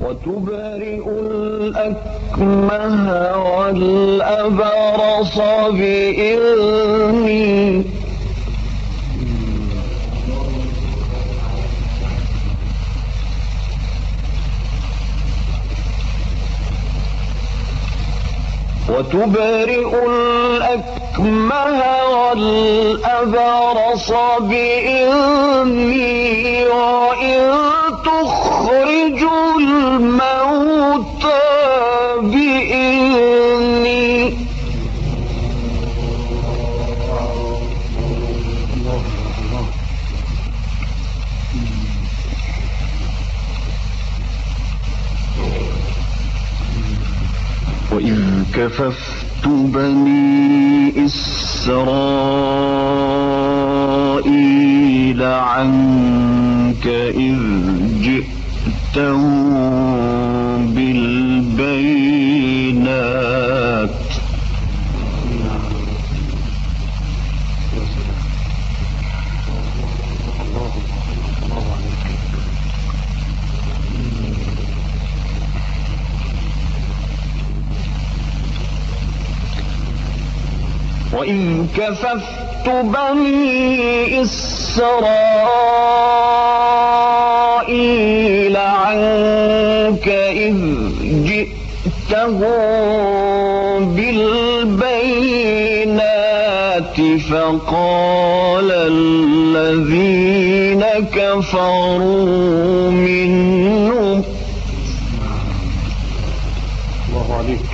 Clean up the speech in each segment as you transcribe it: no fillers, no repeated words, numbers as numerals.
وتبرئ الأكمه والأبرص بإذني وتبرئ الأكمه والأبرص بإذني وإن تخرج الموتى بإذني وإذ كففت بني إسرائيل عنك إذ جئتهم بالبينات وإذ كففت بني إسرائيل عنك إذ جئتهم بالبينات فقال الذين كفروا منهم الله عليك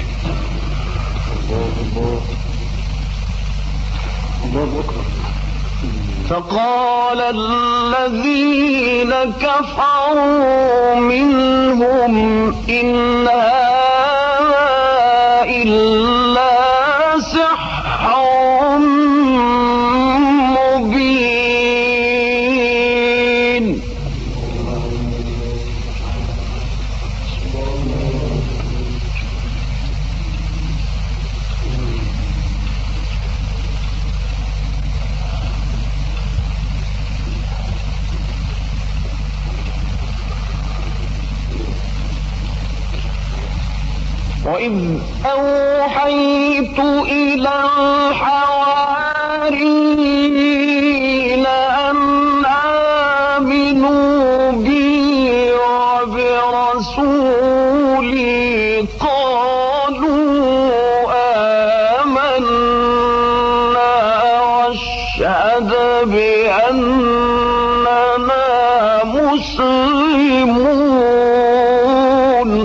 فقال الذين كفروا منهم إن هذا إلا سحر مبين وإذ أوحيت إلى الحواريين أن آمنوا بي وبرسولي قالوا آمنا واشهد بأننا مسلمون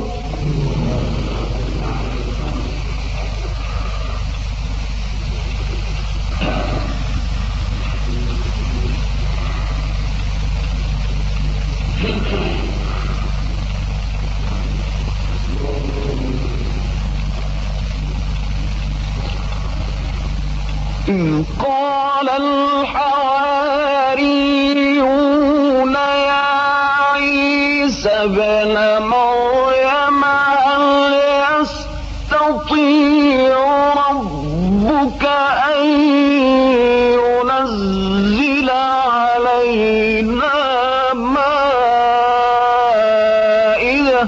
إذ قال الحواريون يا عيسى ابن مريم هل يستطيع ربك أن ينزل علينا مائدة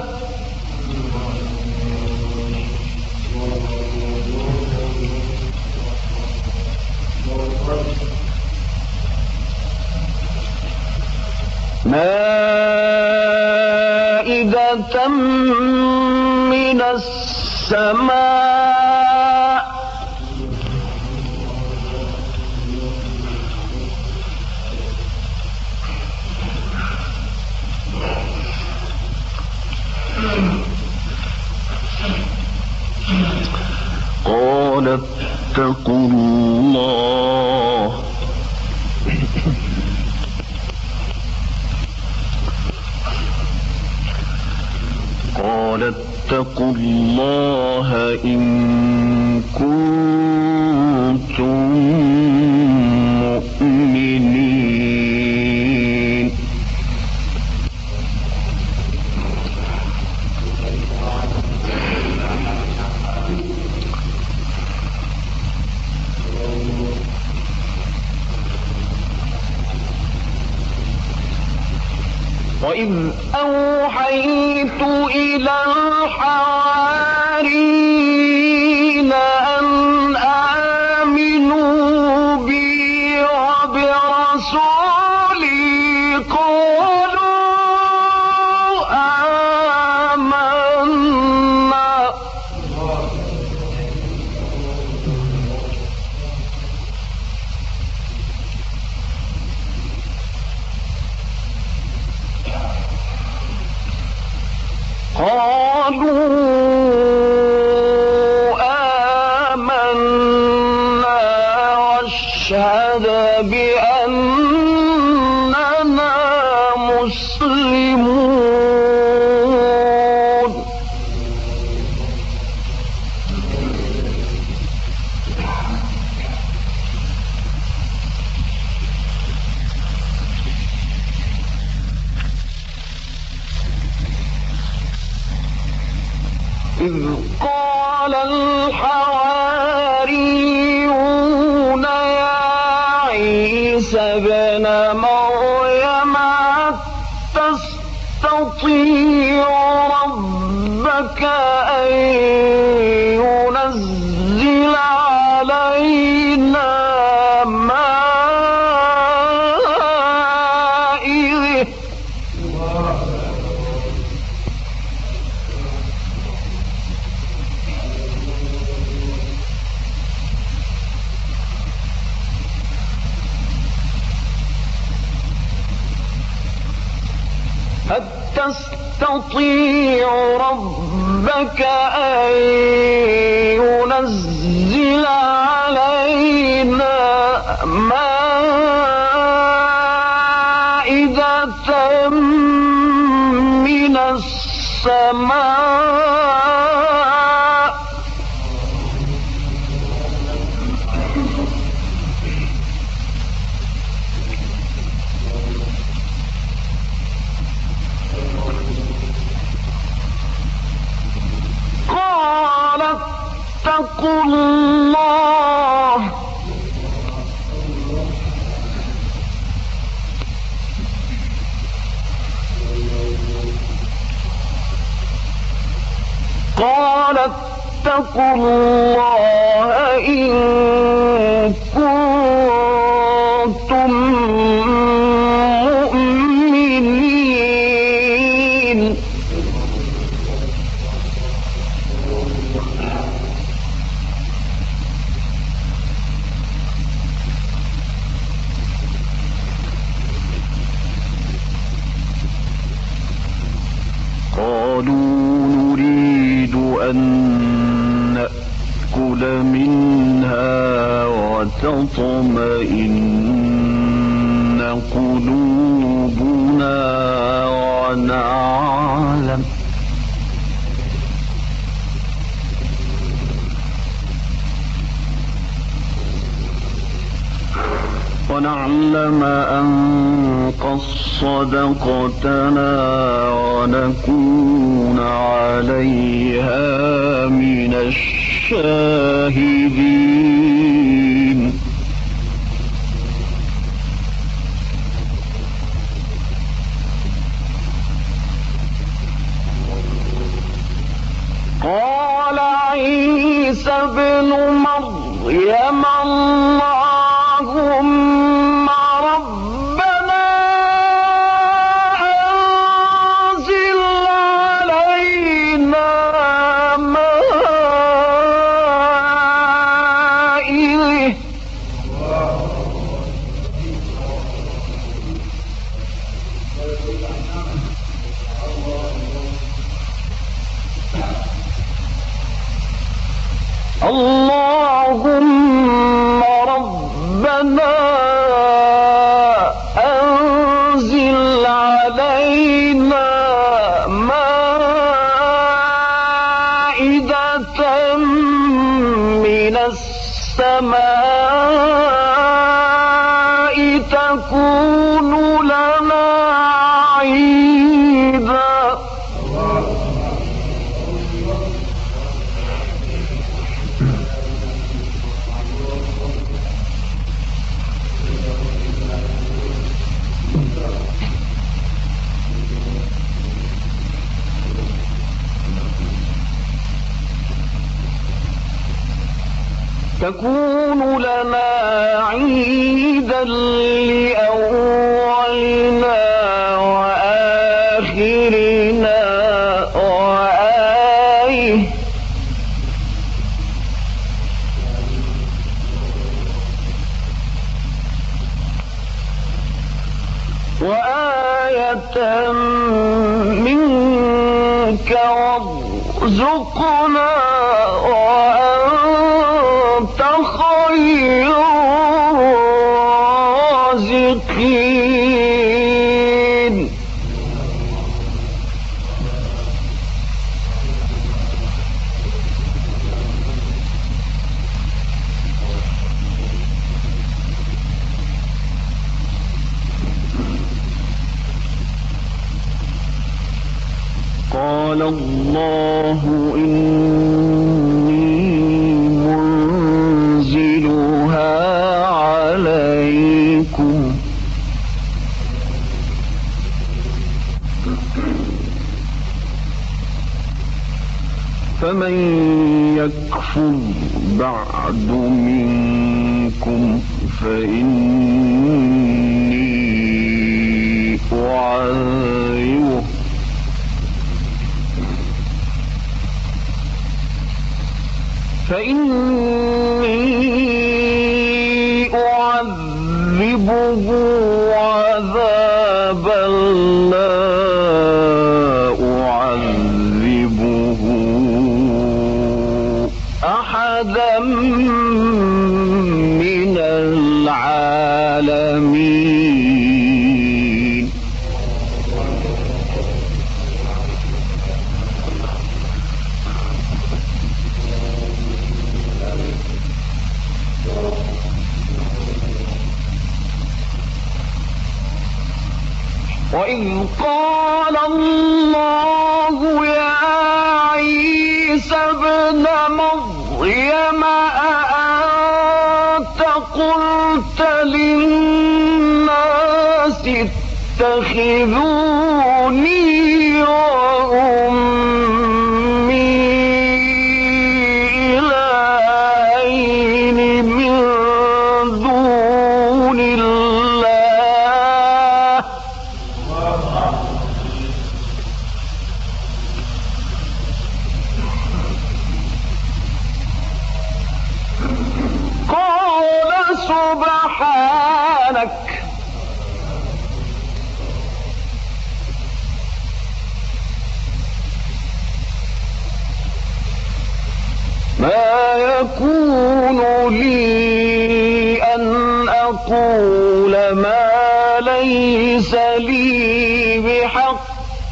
من السماء قال اتقوا الله اتقوا الله إن كنتم مؤمنين وإذ أوحيت إلى الحواريين أن آمنوا بي وبرسولي قالوا آمنا واشهد بأننا مسلمون. إذ قال الحواريون يا عيسى ابن مريم تستطيع ربك أن ينزل علينا مائدة هل تستطيع ربك أن ينزل علينا مائدة من السماء قال اتقوا الله إن كنتم مؤمنين. قالوا نريد أن نأكل منها وتطمئن قلوبنا ونعلم أن قد صدقتنا ونكون عليها من الشاهدين. قال عيسى ابن مريم اللهم ربنا أنزل علينا مائدة اللهم ربنا أنزل علينا مائدة من السماء تكون لنا عيدا. تكون لنا عيدا لأولنا وآخرنا وآية منك وارزقنا وأنت خير الرازقين. قال الله إني منزلها عليكم فمن يكفر بعد منكم فإني أعذبه عذابا لا أعذبه أحدا من العالمين. وإذ قال الله يا عيسى ابن مريم أأنت قلت للناس اتخذوني وأمي إلهين من دون الله قال سبحانك ما يكون لي أن أقول ما ليس لي بحق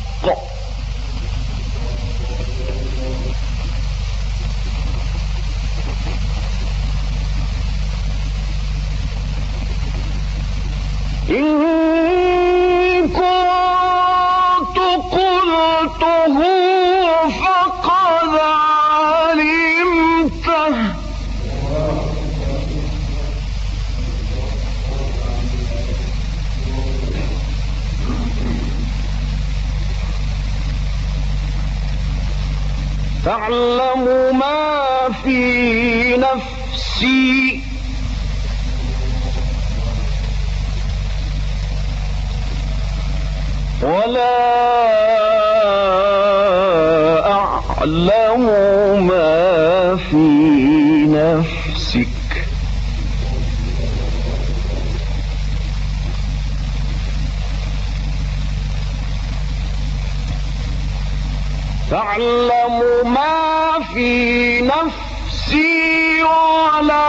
إن كنت قلته فقد علمته تعلم ما في نفسي ولا أعلم ما في نفسك تعلم ما في نفسي ولا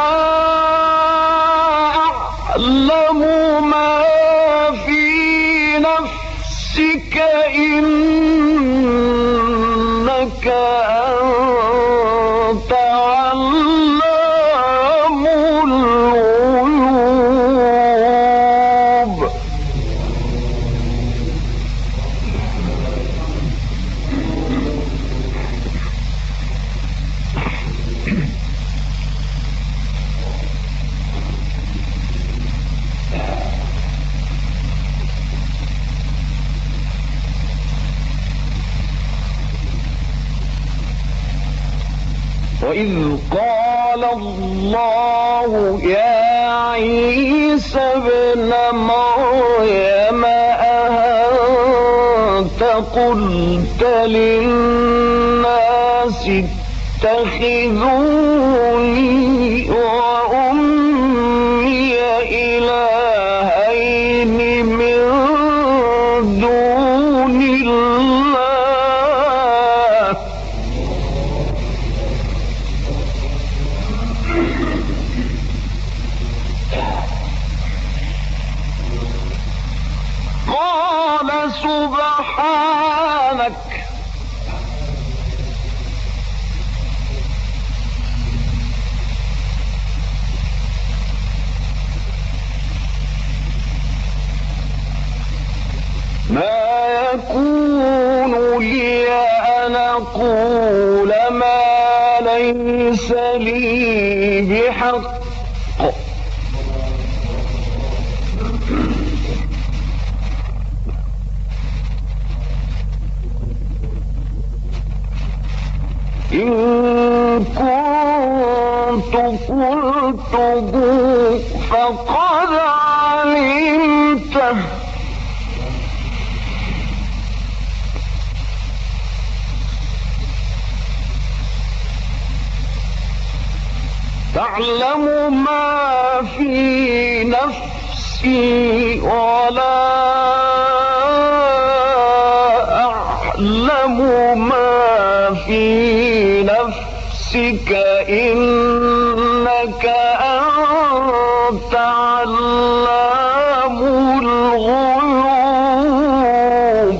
أعلم ما في نفسك إنك أنت علام الغيوب. وإذ قال قال الله يا عيسى ابن مريم أأنت قلت للناس اتخذوني وأمي إلهين من دون الله قال سبحانك ما يكون لي أن أقول ما ليس لي بحق إن كنت قلته فقد علمته تعلم ما في نفسي ولا أعلم ما في نفسك إنك أنت علام الغيوب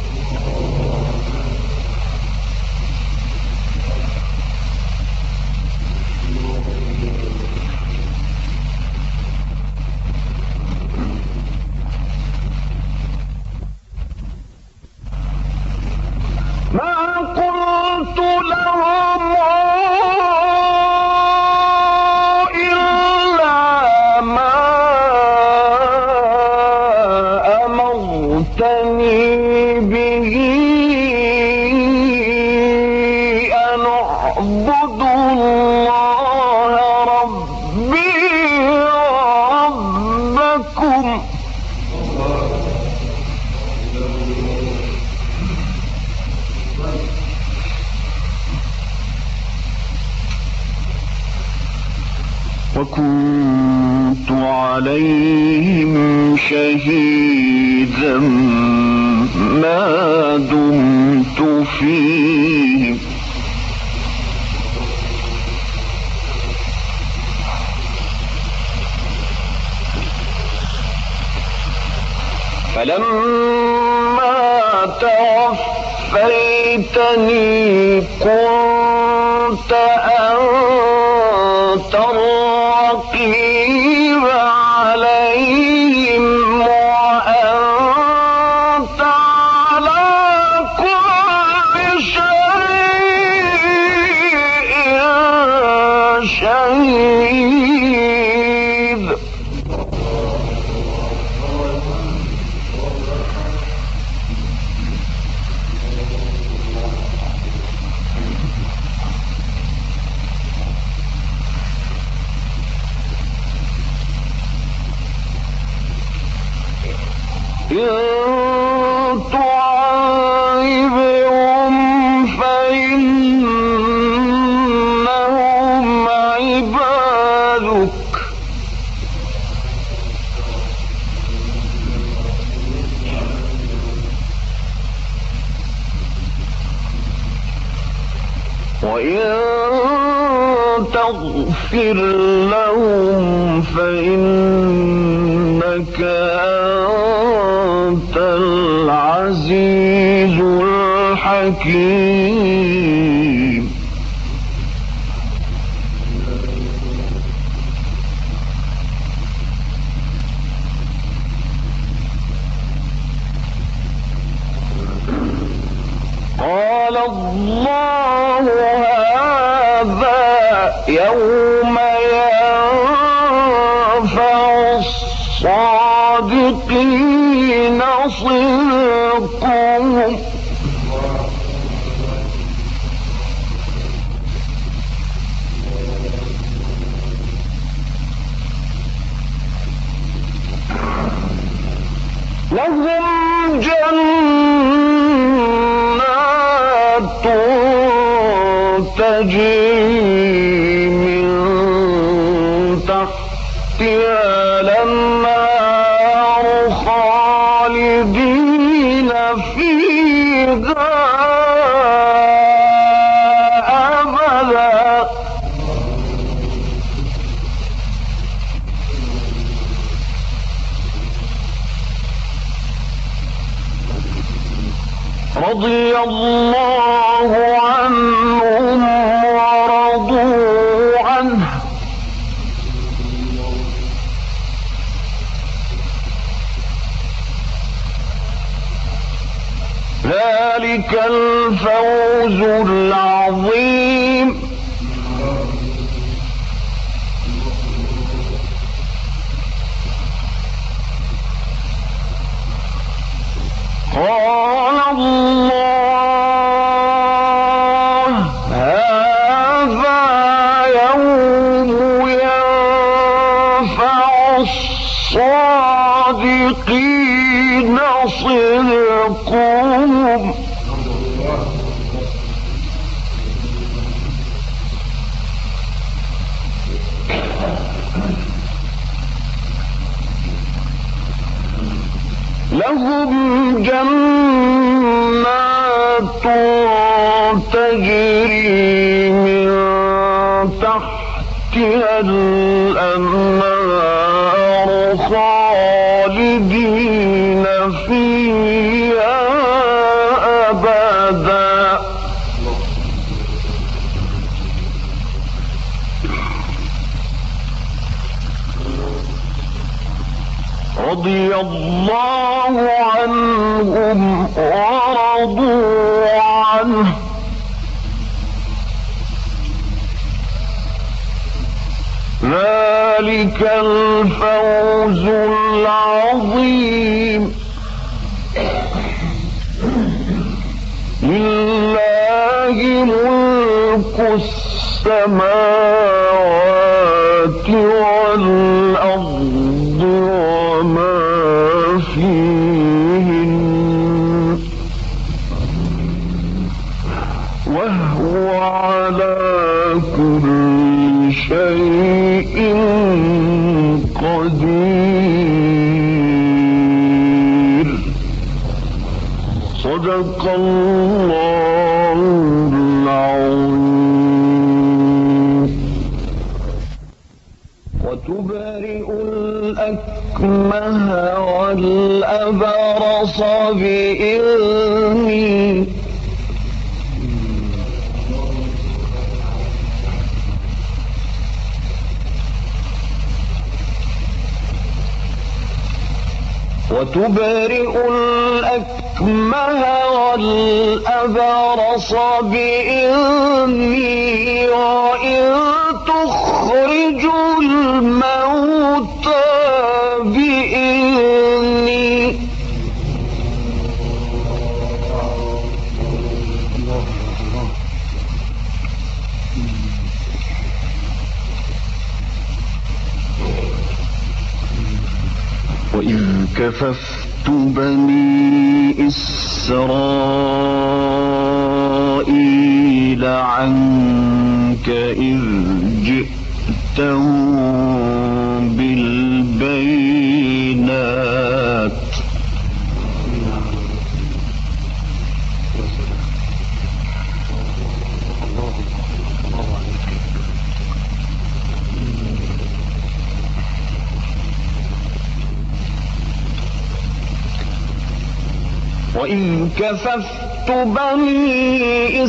ما قلت لهم إلا ما أمرتني به أن أعبد الله ربي وربكم وكنت عليهم شهيدا ما دمت فيهم فلما توفيتني كنت أنت الرقيب عليهم وأنت على كل شيء شهيد إن تعذبهم فإنهم عبادك وإن تغفر لهم فإنك أنت العزيز الحكيم قال الله هذا يوم ينفع الصادقين صدقهم تجري من تحتها الأنهار خالدين فيها أبدا رضي الله عنهم ورضوا عنه ذلك الفوز العظيم قال الله هذا يوم ينفع الصادقين صدقهم لهم جنات تجري من تحتها الأنهار خالدين فيها أبدا رضي الله عنهم ورضوا عنه ذلك الفوز العظيم لله ملك السماوات والأرض وما فيهن وهو على كل شيء قدير صدق الله العظيم وتبرئ الأكمه والأبرص بإذني وتبرئ الأكمه والأبرص بإذني وإن تخرج الموتى بإذني وإذ كففت بني إسرائيل عنك إذ جئتهم بالبينات وإذ كففت بني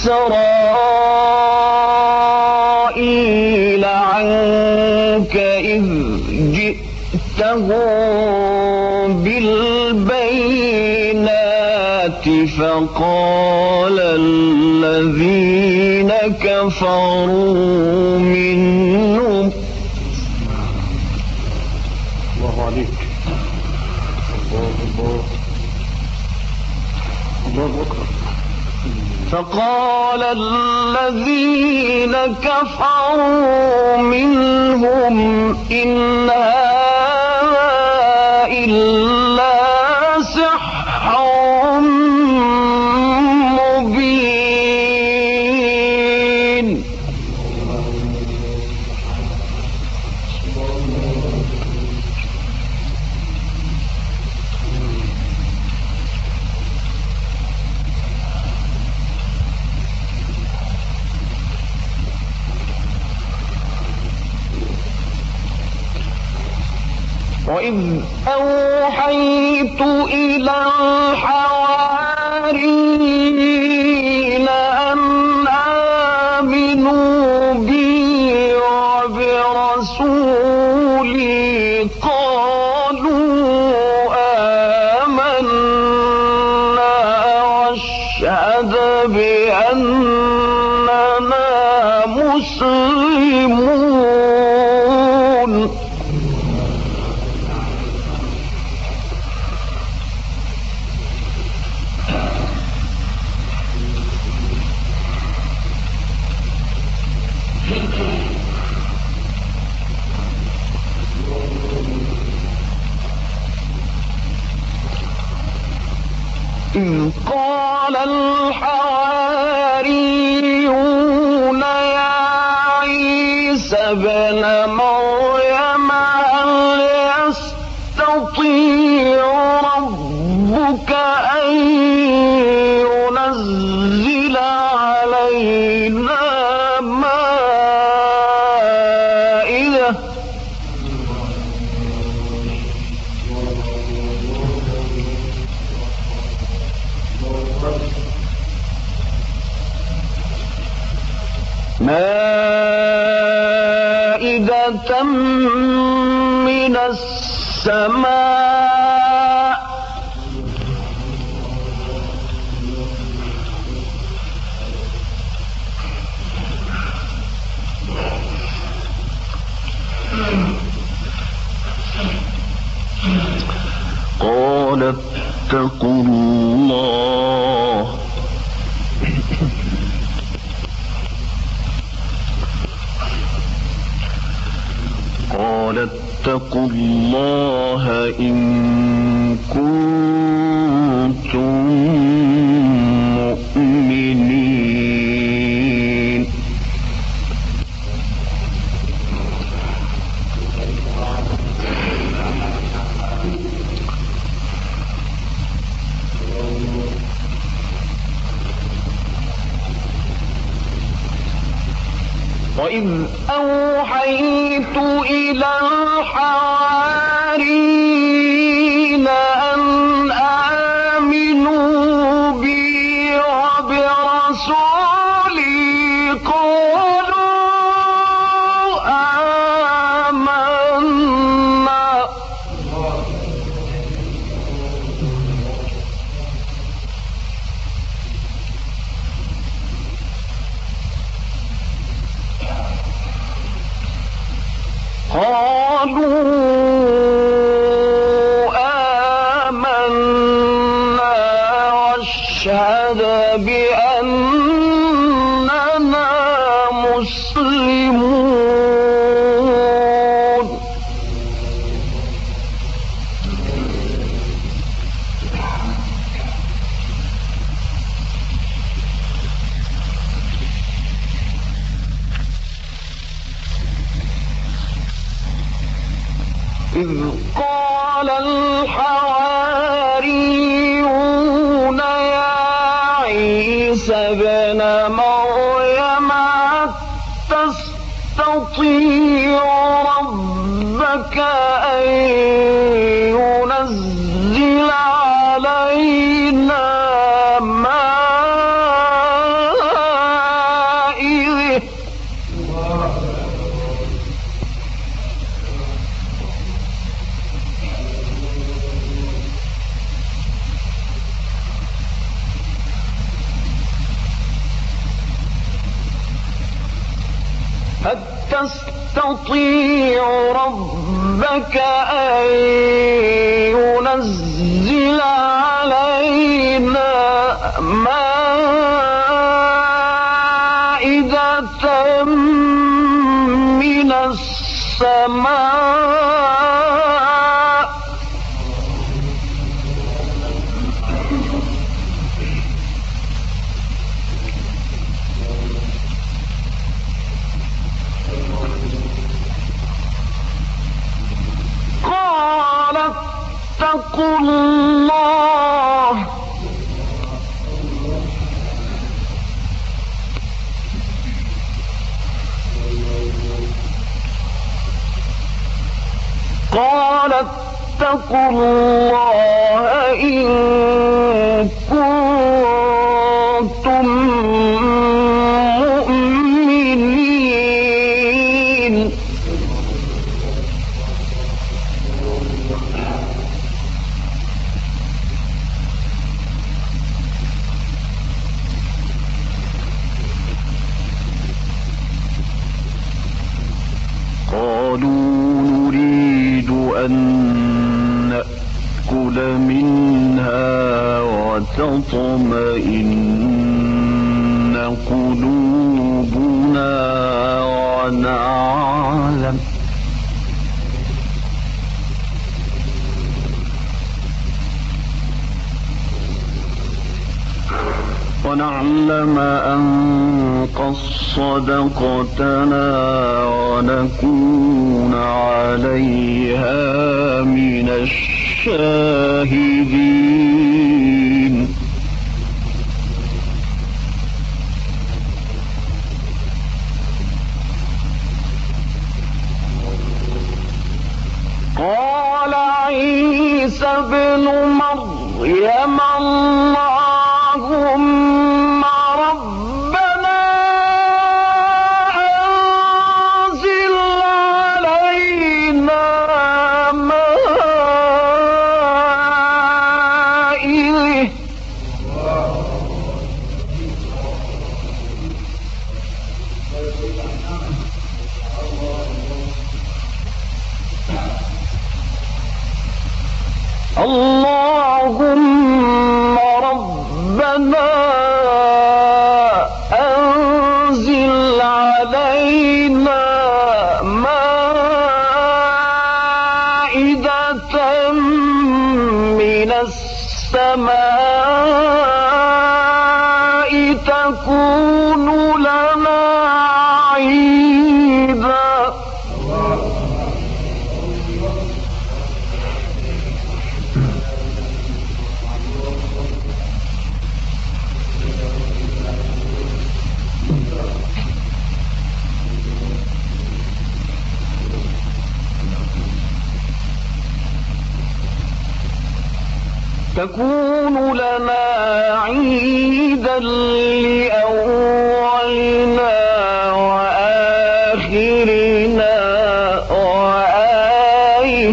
إسرائيل عنك إذ جئتهم بالبينات فقال الذين كفروا منهم الله عليك فقال الذين كفروا منهم إن هذا إلا سحر مبين وإذ أوحيت إلى الحواريين أن آمنوا بي وبرسولي قالوا آمنا واشهد بأننا مسلمون. إذ قال الحواريون يا عيسى ابن مريم هل يستطيع ربك أن ينزل علينا مائدة من السماء قال اتقوا الله اتقوا الله إن كنتم مؤمنين. وإذ أوحيت إلى الحواريين أن آمنوا بي وبرسولي قالوا آمنا واشهد بأننا مسلمون. إذ قال الحواريون يا عيسى ابن مريم تستطيع ربك أن ينزل علينا مائدة هل تستطيع ربك أن ينزل علينا مائدة من السماء قال اتقوا الله فاتقوا الله إن كنتم مؤمنين. قالوا نريد أن نأكل منها وتطمئن قلوبنا ونعلم أن قد صدقتنا ونكون عليها من الشاهدين. قال عيسى ابن مريم اللهم ربنا أنزل علينا مائدة اللهم ربنا أنزل علينا مائدة من السماء تكون لنا عيدا. تكون لنا عيدا لأولنا وآخرنا وآية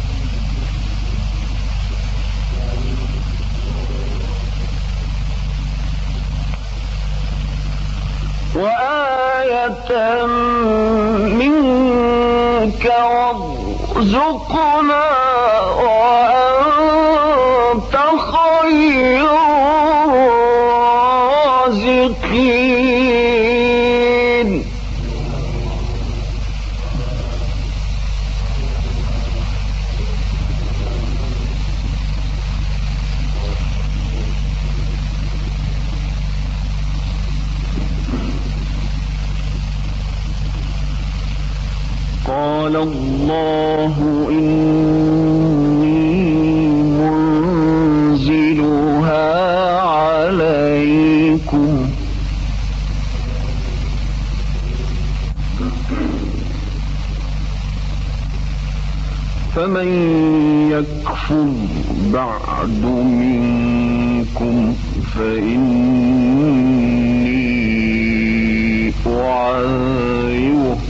منك وارزقنا وأنت خير الرازقين. قال الله إني منزلها عليكم فمن يكفر بعد منكم فإني أعذبه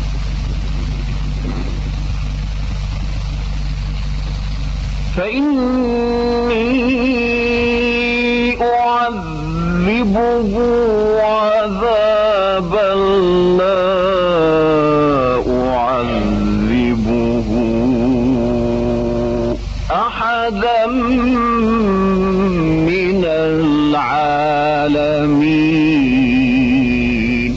عذابا لا أعذبه أحدا من العالمين.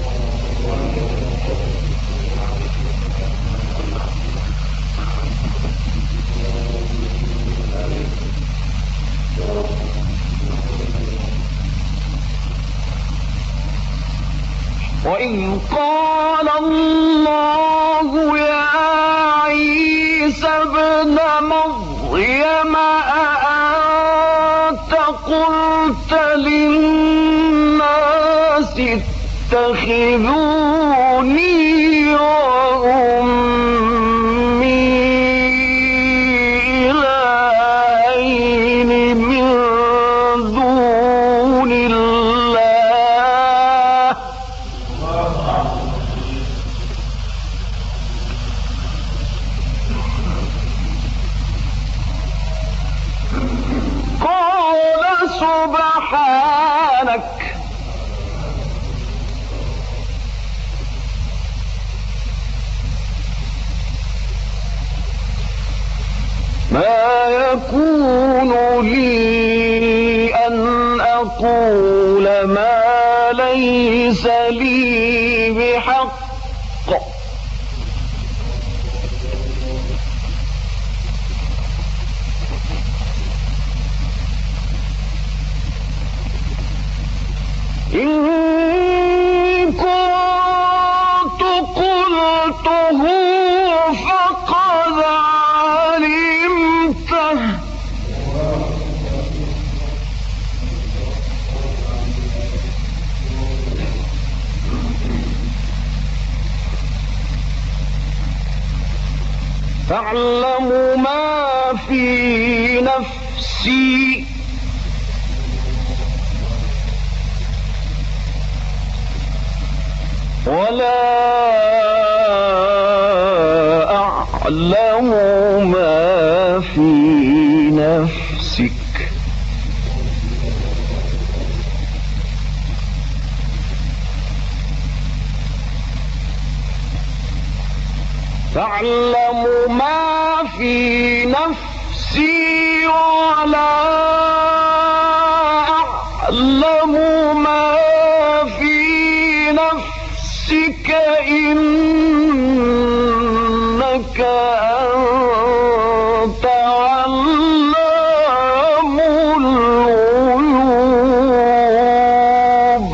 وإذ قال الله يا عيسى ابن مريم أأنت قلت للناس اتخذوني وأمي ليس لي بحق إن كنت قلته فقد علمته تعلم ما في نفسي ولا أعلم ما في نفسك تعلم ما في نفسي ولا أعلم ما في نفسك إنك أنت علام الغيوب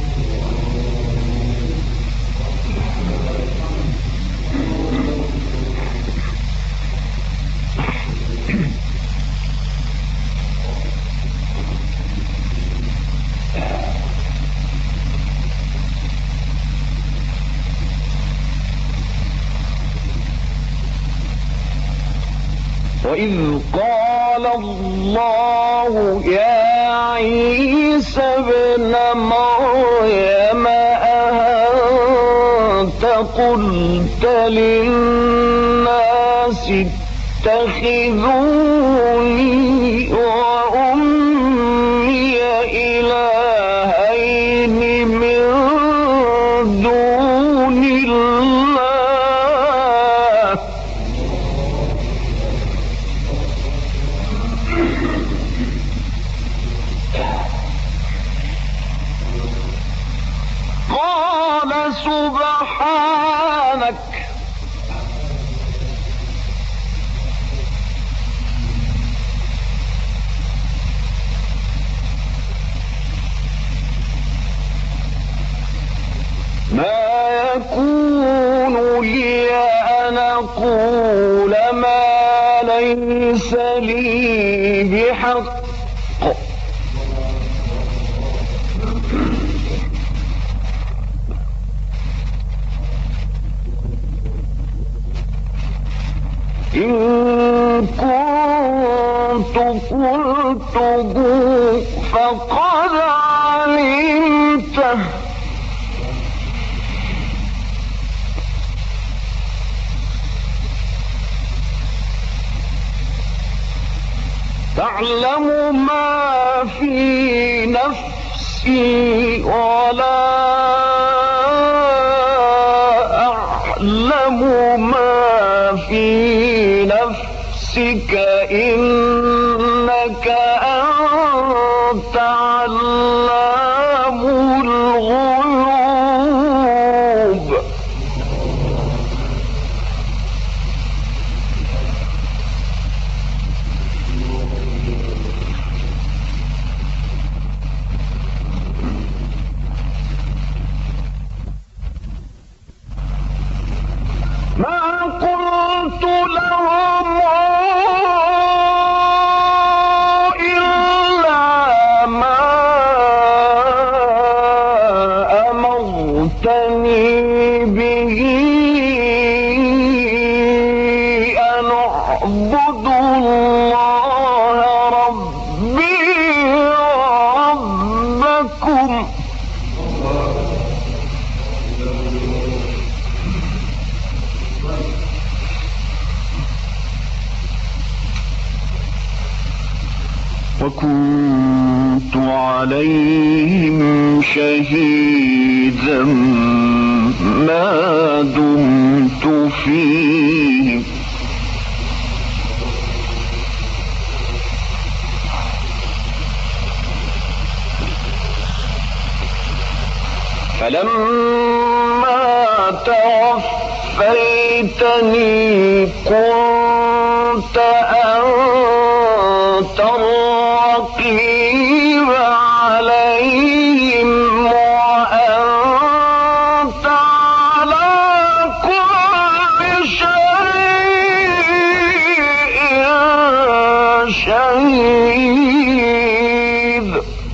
وإذ قال الله يا عيسى ابن مريم أأنت قلت للناس اتخذوني وأمي إلهين من دون الله قال سبحانك ما يكون لي أن أقول ما ليس لي بحق إن كنت قلته فقد علمته تعلم ما في نفسي ولا أعلم ما في نفسك إنك أنت علام الغيوب ما قلت لهم إلا ما أمرتني به أن أعبد الله ربي وربكم وكنت عليهم شهيدا ما دمت فيهم فلما توفيتني كنت أنت الرقيب عليهم وأنت على كل شيء شهيد.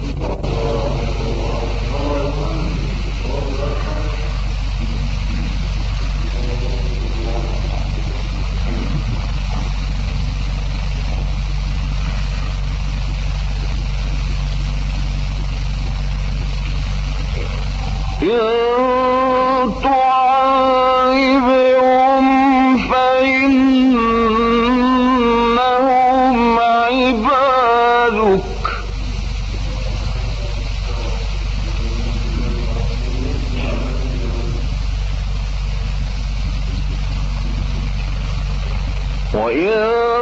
إن تعذبهم فإنهم عبادك وإن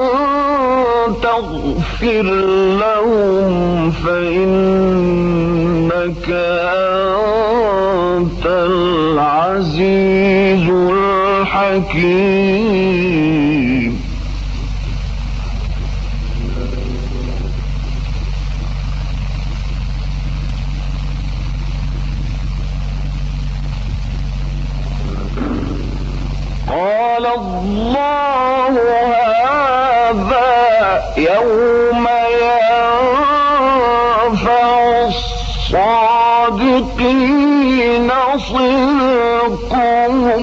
تغفر لهم فإنك أنت العزيز الحكيم. قال الله هذا يوم ينفع الصادقين صدقهم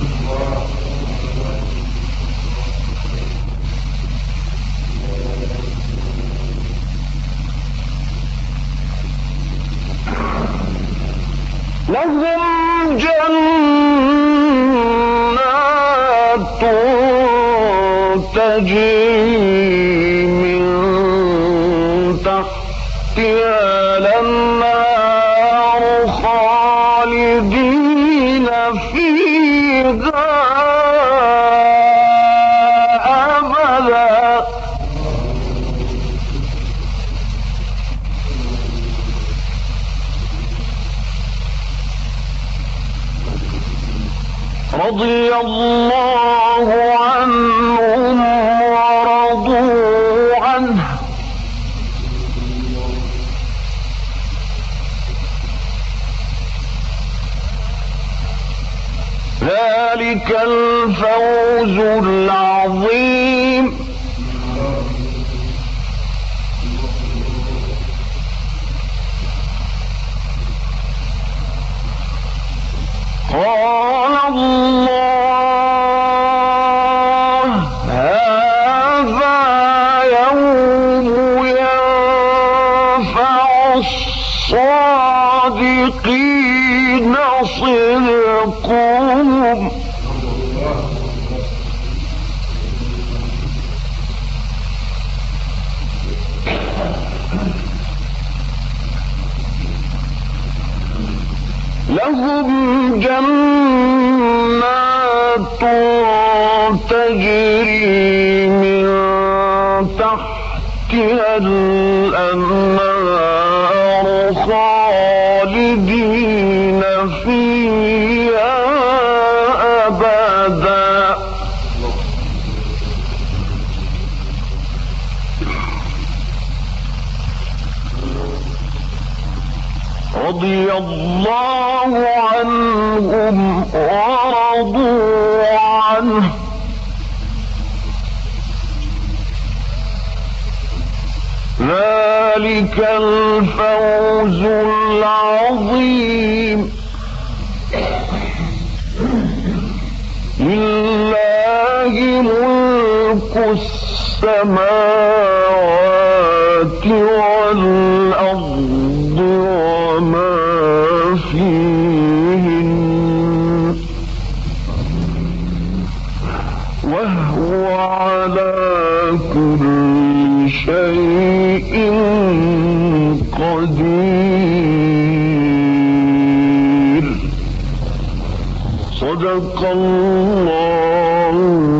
لهم جنات تجري من تحتها الأنهار خالدين فيها أبدا رضي الله عنهم ورضوا عنه ذلك الفوز العظيم. قال الله هذا يوم ينفع الصادقين صدقهم لهم جنات تجري من تحتها الأنهار خالدين فيها أبدا رضي الله عنهم ورضوا عنه ذلك الفوز العظيم. لله ملك السماوات والأرض وما فيهن وهو على كل شيء قدير. صدق الله